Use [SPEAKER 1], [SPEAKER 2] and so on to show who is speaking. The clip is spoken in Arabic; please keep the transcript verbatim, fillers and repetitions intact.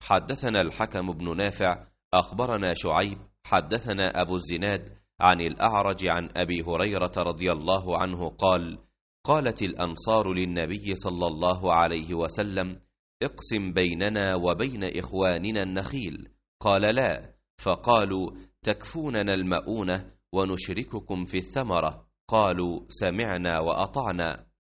[SPEAKER 1] حدثنا الحكم بن نافع أخبرنا شعيب حدثنا أبو الزناد عن الأعرج عن أبي هريرة رضي الله عنه قال: قالت الأنصار للنبي صلى الله عليه وسلم: اقسم بيننا وبين إخواننا النخيل. قال: لا. فقالوا: تكفوننا المؤونة ونشرككم في الثمرة. قالوا: سمعنا وأطعنا.